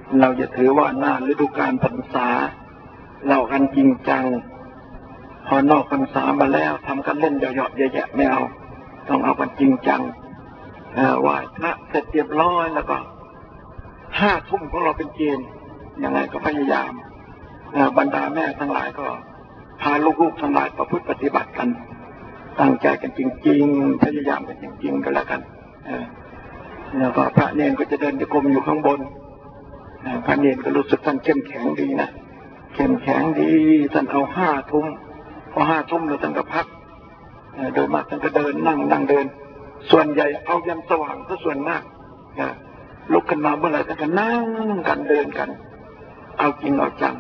เราจะถือว่าหน้าฤดูกาลพรรษาเรากันจริงจังพอนอกพรรษามาแล้วทำกันเล่นเหยาะๆแยะๆไม่เอาต้องเอากันจริงจังไหว้พระเสร็จเรียบร้อยแล้วก็5 ทุ่มของเราเป็นเกณฑ์ยังไงก็พยายามบรรดาแม่ทั้งหลายก็พาลูกๆทั้งหลายประพฤติปฏิบัติกันตั้งใจกันจริงๆพยายามกันจริงๆกันแล้วกันแล้วก็พระเนรก็จะเดินโยกมอยู่ข้างบนพระเนรก็รู้สึกท่านเข้มแข็งดีนะเข้มแข็งดีท่านเอา5 ทุ่มพอ5 ทุ่มแล้วท่านก็พักโดยมากท่านก็เดินนั่งเดินส่วนใหญ่เอายันสว่างก็ส่วนมากลุกขึ้นมาเมื่อไหร่ท่านก็นั่งกันเดินกันเอาจริงเอาจัง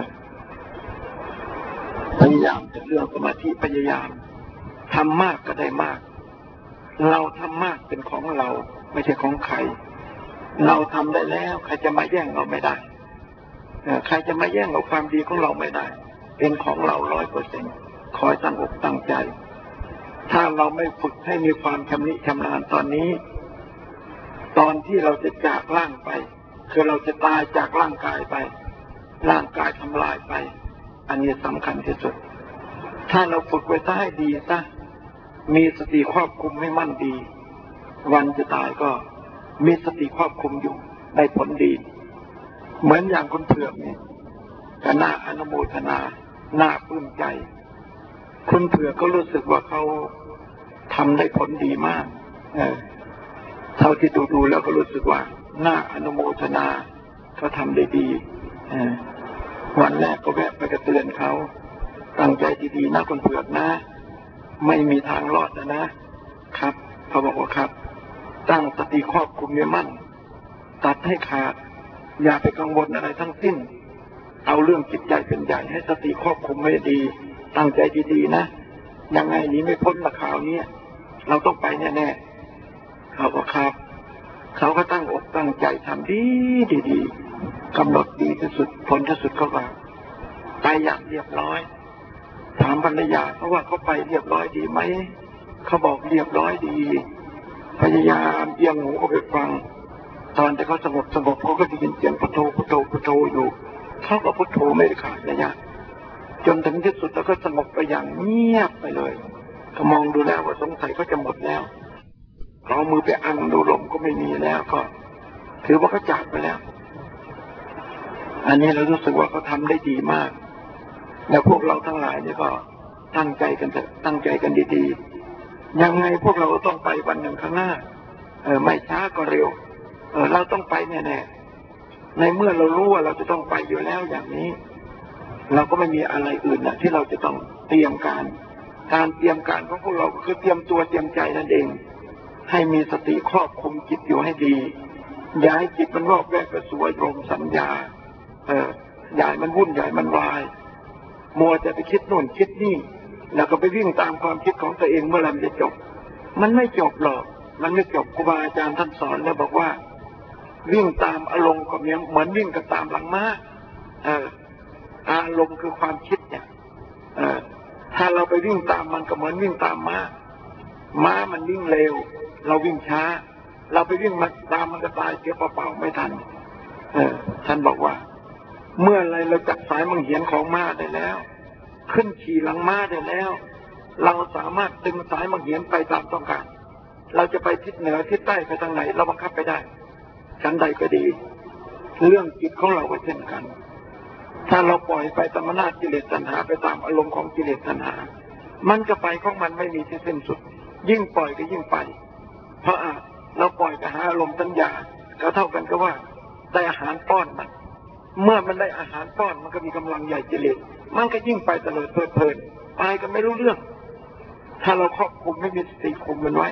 พยายามจะเรื่องสมาธิพยายามทำมากก็ได้มากเราทำมากเป็นของเราไม่ใช่ของใครเราทำได้แล้วใครจะมาแย่งเราไม่ได้ใครจะมาแย่งเอาความดีของเราไม่ได้เป็นของเรา100%คอยตั้งอกตั้งใจถ้าเราไม่ฝึกให้มีความชำนิชำนาญตอนนี้ตอนที่เราจะจากร่างไปคือเราจะตายจากร่างกายไปร่างกายทำลายไปอันนี้สำคัญที่สุดถ้าเราฝึกไว้ซะให้ดีซะมีสติควบคุมให้มั่นดีวันจะตายก็มีสติควบคุมอยู่ได้ผลดีเหมือนอย่างคนเผือกเนี่ยก็น่าอนุโมทนาน่าปลื้มใจคนเผือกก็รู้สึกว่าเขาทำได้ผลดีมากเท่าที่ดูแล้วก็รู้สึกว่าน่าอนุโมทนาเขาทำได้ดีวันแรกก็แวะไปกระเตือนเขาตั้งใจดีๆนะคนเผือกนะไม่มีทางรอดนะครับเขาบอกว่าครับตั้งสติควบคุมไว้มั่นตัดให้ขาดอย่าไปกังวลอะไรทั้งสิ้นเอาเรื่องจิตใจเป็นใหญ่ให้สติควบคุมไว้ดีตั้งใจดีๆนะยังไงนี้ไม่พ้นละข่าวนี้เราต้องไปแน่ๆเขาก็ครับเขาก็ตั้งอกตั้งใจทำดีกำหนดดีที่สุดผลที่สุดเขาก็ไปอย่างเรียบร้อยถามภรรยาเขาว่าเขาไปเรียบร้อยดีไหมเขาบอกเรียบร้อยดีพยายามเอียงหูเขาไปฟังตอนที่เขาสงบเขาก็ได้ยินเสียงพุทโธอยู่เขาก็พุทโธไม่ได้ขาดระยะจนถึงที่สุดแล้วก็สงบไปอย่างเงียบไปเลยก็มองดูแล้วว่าสงสัยเขาจะหมดแล้วเอามือไปอังดูลมก็ไม่มีแล้วก็ถือว่าเขาจากไปแล้วอันนี้เรารู้สึกว่าเขาทำได้ดีมากแล้วพวกเราทั้งหลายเนี่ยก็ตั้งใจกันดีๆยังไงพวกเราต้องไปวันหนึ่งข้างหน้าไม่ช้าก็เร็วเราต้องไปแน่ๆในเมื่อเรารู้ว่าเราจะต้องไปอยู่แล้วอย่างนี้เราก็ไม่มีอะไรอื่นนะที่เราจะต้องเตรียมการเตรียมการของพวกเราก็คือเตรียมตัวเตรียมใจนั่นเองให้มีสติครอบคุมจิตอยู่ให้ดีอย่าให้จิตมันวอกแวกไปสู่อารมณ์สัญญาอย่าให้มันวุ่นอย่าให้มันวายมัวจะไปคิดโน่นคิดนี่แล้วก็ไปวิ่งตามความคิดของตัวเองเมื่อไหร่มันจะจบมันไม่จบหรอกมันไม่จบครูบาอาจารย์ท่านสอนแล้วบอกว่าวิ่งตามอารมณ์ก็เหมือนวิ่งกับตามหลังม้าอารมณ์คือความคิดเนี่ยถ้าเราไปวิ่งตามมันก็เหมือนวิ่งตามม้ามันวิ่งเร็วเราวิ่งช้าเราไปวิ่งมาตามมันก็ตายเสียเปล่าๆไม่ทันท่านบอกว่าเมื่อไรเราจับสายมังเหียนของม้าได้แล้วขึ้นขี่หลังม้าได้แล้วเราสามารถดึงสายมังเหียนไปตามต้องการเราจะไปทิศเหนือทิศใต้ไปทางไหนเราบังคับไปได้ชั้นใดก็ดีเรื่องจิตของเราก็เช่นกันถ้าเราปล่อยไปตามอำนาจกิเลสตัณหาไปตามอารมณ์ของกิเลสตัณหามันก็ไปของมันไม่มีที่สิ้นสุดยิ่งปล่อยก็ยิ่งไปเพราะเราปล่อยไปหาอารมณ์สัญญาก็เท่ากันก็ว่าได้อาหารป้อนมันเมื่อมันได้อาหารป้อนมันก็มีกำลังใหญ่กิเลสมันก็ยิ่งไปตะเลิดเพลินไปก็ไม่รู้เรื่องถ้าเราควบคุมไม่มีสติคุมมันไว้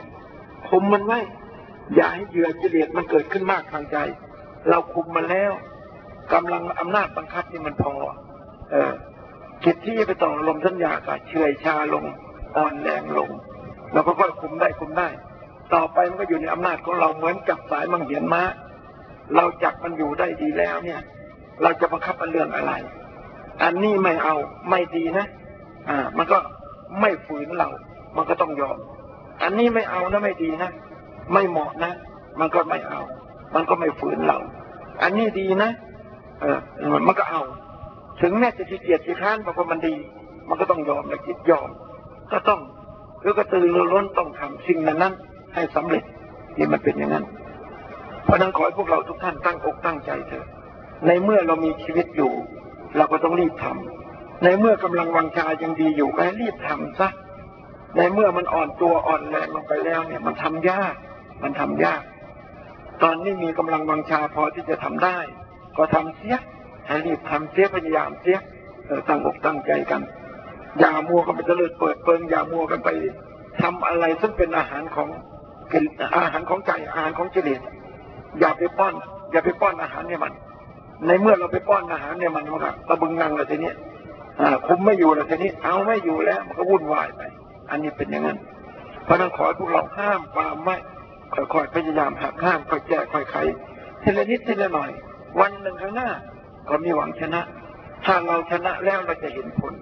อย่าให้เหยื่อกิเลสมันเกิดขึ้นมากทางใจเราคุมมันแล้วกำลังอำนาจบังคับนี่มันพอจิตที่จะไปต่ออารมณ์สัญญาก็เฉื่อยชาลงอ่อนแรงลงเราก็ค่อยคุมได้ต่อไปมันก็อยู่ในอำนาจของเราเหมือนจับสายมังเหียนม้าเราจับมันอยู่ได้ดีแล้วเนี่ยเราจะบังคับมันเรื่องอะไรอันนี้ไม่เอาไม่ดีนะมันก็ไม่ฝืนเรามันก็ต้องยอมอันนี้ไม่เอานะไม่ดีนะไม่เหมาะนะมันก็ไม่เอามันก็ไม่ฝืนเราอันนี้ดีนะมันก็เอาถึงแม้จะขี้เกียจขี้ค้านเพราะมันดีมันก็ต้องยอมและคิดยอมก็ต้องแล้วก็ตื่นร้อนต้องทำสิ่งนั้นให้สำเร็จนี่มันเป็นอย่างนั้นเพราะนั้นขอให้พวกเราทุกท่านตั้งอกตั้งใจเถอะในเมื่อเรามีชีวิตอยู่เราก็ต้องรีบทำในเมื่อกำลังวังชายังดีอยู่ก็ให้รีบทำซะในเมื่อมันอ่อนตัวอ่อนแรงลงไปแล้วเนี่ยมันทำยากตอนนี้มีกำลังวังชาพอที่จะทำได้ก็ทำเสียให้รีบทำเสียพยายามเสียตั้งอกตั้งใจกันอย่ามัวกันไปเตลิดเปิดเปิงอย่ามัวกันไปทำอะไรซึ่งเป็นอาหารของใจอาหารของกิเลสอย่าไปป้อนอาหารเนี่ยมันในเมื่อเราไปป้อนอาหารเนี่ยมันก็ตะบึงงังเลยทีนี้คุมไม่อยู่เลยทีนี้เอาไม่อยู่แล้วมันก็วุ่นวายไปอันนี้เป็นอย่างนั้นเพราะนั้นขอให้พวกเราห้ามปรามไม่ค่อยๆพยายามหักห้ามค่อยแก้ค่อยไขทีละนิดทีละหน่อยวันหนึ่งข้างหน้าก็มีหวังชนะถ้าเราชนะแล้วเราจะเห็นผล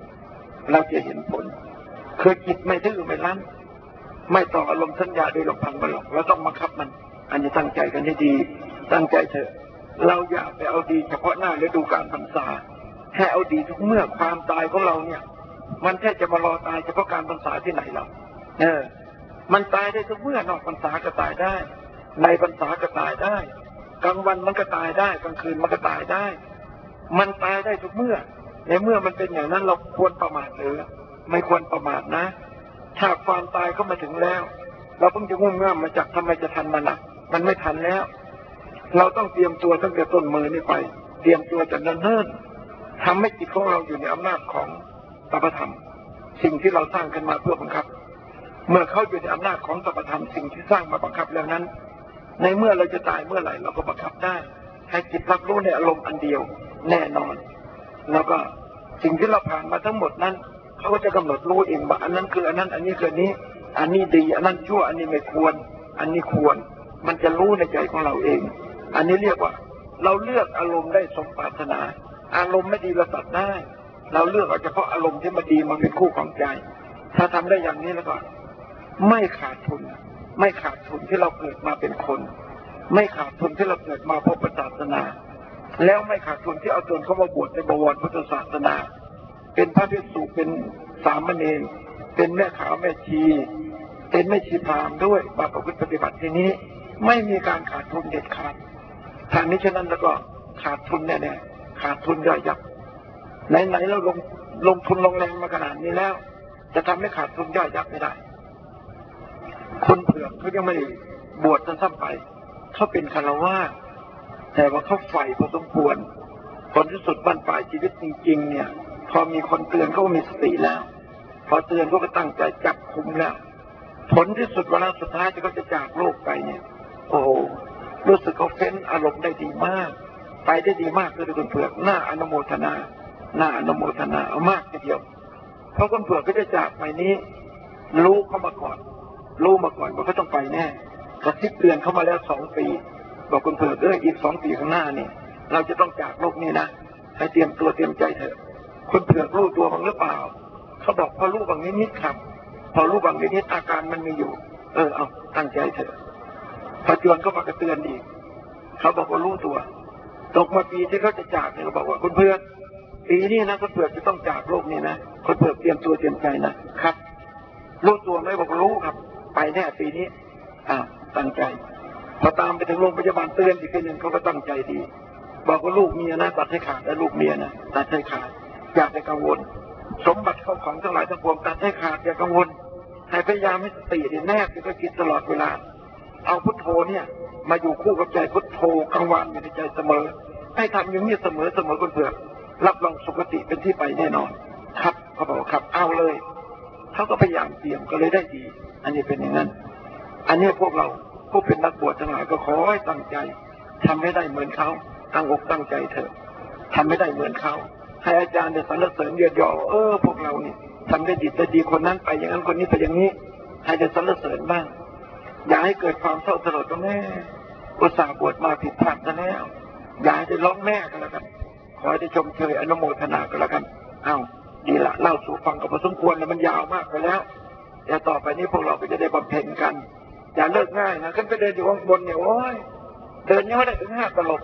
คือจิตไม่ดื้อไม่รั้นไม่ต่ออารมณ์สัญญาโดยลำพังมันหรอกเราต้องบังคับมันอันนี้ตั้งใจกันให้ดีตั้งใจเถอะเราอย่าไปเอาดีเฉพาะหน้าฤดูกาลพรรษาแค่เอาดีทุกเมื่อความตายของเราเนี่ยมันแค่จะมารอตายเฉพาะการพรรษาที่ไหนเรามันตายได้ทุกเมื่อนอกพรรษาก็ตายได้ในพรรษาก็ตายได้กลางวันมันก็ตายได้กลางคืนมันก็ตายได้มันตายได้ทุกเมื่อในเมื่อมันเป็นอย่างนั้นเราควรประมาทหรือไม่ควรประมาทนะถ้าความตายเข้ามาถึงแล้วเราเพิ่งจะงุ่มง่ามมาจากทำไมจะทันมันล่ะมันไม่ทันแล้วเราต้องเตรียมตัวตั้งแต่ต้นมือนี่ไปเตรียมตัวจากเนิ่นๆทำให้จิตของเราอยู่ในอำนาจของตปธรรมสิ่งที่เราสร้างขึ้นมาเพื่อบังคับเมื่อเขาอยู่ในอำนาจของตปธรรมสิ่งที่สร้างมาบังคับแล้วนั้นในเมื่อเราจะตายเมื่อไหร่เราก็บังคับได้ให้จิตรับรู้ในอารมณ์อันเดียวแน่นอนแล้วก็สิ่งที่เราผ่านมาทั้งหมดนั้นเขาก็จะกำหนดรู้เองว่าอันนั้นคืออันนั้นอันนี้คืออันนี้อันนี้ดีอันนั้นชั่วอันนี้ไม่ควรอันนี้ควรมันจะรู้ในใจของเราเองอันนี้เรียกว่าเราเลือกอารมณ์ได้สมปรารถนาอารมณ์ไม่ดีเราตัดได้เราเลือกเอาเฉพาะอารมณ์ที่มันดีมาเป็นคู่ของใจถ้าทำได้อย่างนี้แล้วก็ไม่ขาดทุนที่เราเกิดมาเป็นคนไม่ขาดทุนที่เราเกิดมาพบศาสนาแล้วไม่ขาดทุนที่เอาตนเข้ามาบวชในบวรพุทธศาสนาเป็นพระภิกษุเป็นสามเณรเป็นแม่ขาวแม่ชีเป็นแม่ชีพราหมณ์ด้วยมาประพฤติปฏิบัติที่นี้ไม่มีการขาดทุนเด็ดขาดทางนี้ฉะนั้นแล้วก็ขาดทุนแน่ๆขาดทุนย่อยยับไหนเราลงทุนลงแรงมาขนาดนี้แล้วจะทำให้ขาดทุนย่อยยับไม่ได้คนเผือกเขายังไม่บวชจนซ้ำไปเขาเป็นคฤหัสถ์แต่ว่าเขาใฝ่พอสมควรผลที่สุดบรรปลายชีวิตจริงๆเนี่ยพอมีคนเตือนเขามีสติแล้วพอเตือนเขาก็ตั้งใจจับคุมแล้วผลที่สุดเวลาสุดท้ายที่เขาจะจากโลกไปเนี่ยโอ้รู้สึกเขาเฟ้นอารมณ์ได้ดีมากไปได้ดีมากเลยคนเผือกหน้าอนุโมทนาเอามากทีเดียวเพราะคนเผือกก็จะจากไปนี้รู้มาก่อนว่าเขาต้องไปแน่กระซิบเตือนเขามาแล้ว2 ปีบอกคนเผือกอีก2 ปีข้างหน้านี่เราจะต้องจากโลกนี้นะให้เตรียมตัวเตรียมใจเถอะคนเผือกรู้ตัวบ้างหรือเปล่าเขาบอกพอรู้บางนิดครับพอรู้บางนิดอาการมันมีอยู่เอาตั้งใจเถอะพอจวนก็มากระเตือนอีกเขาบอกว่ารู้ตัวตกมาปีที่เขาจะจากเนี่ยเขาบอกว่าคนเผือกปีนี้นะคนเผือกจะต้องจากโลกนี้นะคนเผือกเตรียมตัวเตรียมใจนะครับรู้ตัวไหมบอกรู้ครับไปแน่ปีนี้ตั้งใจพอตามไปถึงโรงพยาบาลเตือนอีกทีหนึ่งเขาก็ตั้งใจดีบอกว่าลูกเมียนะตัดให้ขาดและลูกเมียนะตัดให้ขาดอย่าไปกังวลสมบัติเข้าของทั้งหลายทั้งปวงตัดให้ขาดอย่ากังวลให้พยายามให้สติแนบอยู่กับจิตตลอดเวลาเอาพุทโธเนี่ยมาอยู่คู่กับใจพุทโธกลางวันอยู่ในใจเสมอให้ทำอย่างนี้เสมอคนเผือกรับรองสุคติเป็นที่ไปแน่นอนครับเขาบอกครับเอาเลยเขาก็พยายามเตรียมก็เลยได้ดีอันนี้เป็นอย่างนั้นอันนี้พวกเราผู้เป็นนักบวชทั้งหลายก็ขอให้ตั้งใจทำให้ได้เหมือนเขาตั้งอกตั้งใจเถอะทำให้ได้เหมือนเขาให้อาจารย์ได้สรรเสริญเยียวยาพวกเรานี่ทำได้ดีคนนั้นไปอย่างนั้นคนนี้ไปอย่างนี้ให้ได้สรรเสริญบ้างอย่าให้เกิดความเศร้าสลดตรงแม่อุตส่าห์บวชมาผิดพลาดซะแล้วอย่าให้ได้ร้องแม่กันแล้วกันขอให้ได้ชมเชยอนุโมทนากันแล้วกันดีละเล่าสู่ฟังก็พอสมควรแล้วมันยาวมากไปแล้วแต่ต่อไปนี้พวกเราก็จะได้บำเพ็ญกันอย่าเลิกง่ายนะขึ้นไปเดินอยู่ข้างบนเนี่ยโอ้ยเดินยังไม่ได้ถึง5 ตลบเลย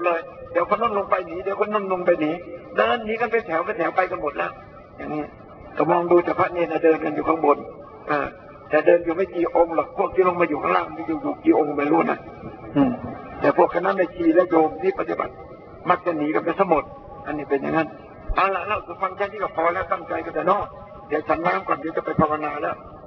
เดี๋ยวคนนั้นลงไปหนีเดี๋ยวคนนั้นลงไปหนีเดินหนีกันเป็นแถวไปกันหมดแล้วอย่างนี้ก็มองดูแต่พระเนรเดินกันอยู่ข้างบนแต่เดินอยู่ไม่กี่องค์หรอกพวกที่ลงมาอยู่ข้างล่างมีอยู่กี่องค์ไม่รู้นะแต่พวกคณะแม่ชีและโยมที่ปฏิบัติมักจะหนีกันไปทั้งหมดอันนี้เป็นอย่างนั้นเอาละเราจะฟังแค่นี้ก็พอแล้วตั้งใจกันแต่นอกเดี๋ยวฉันน้ำก่อนเดี๋ยวจะไปภาวนาแล้ว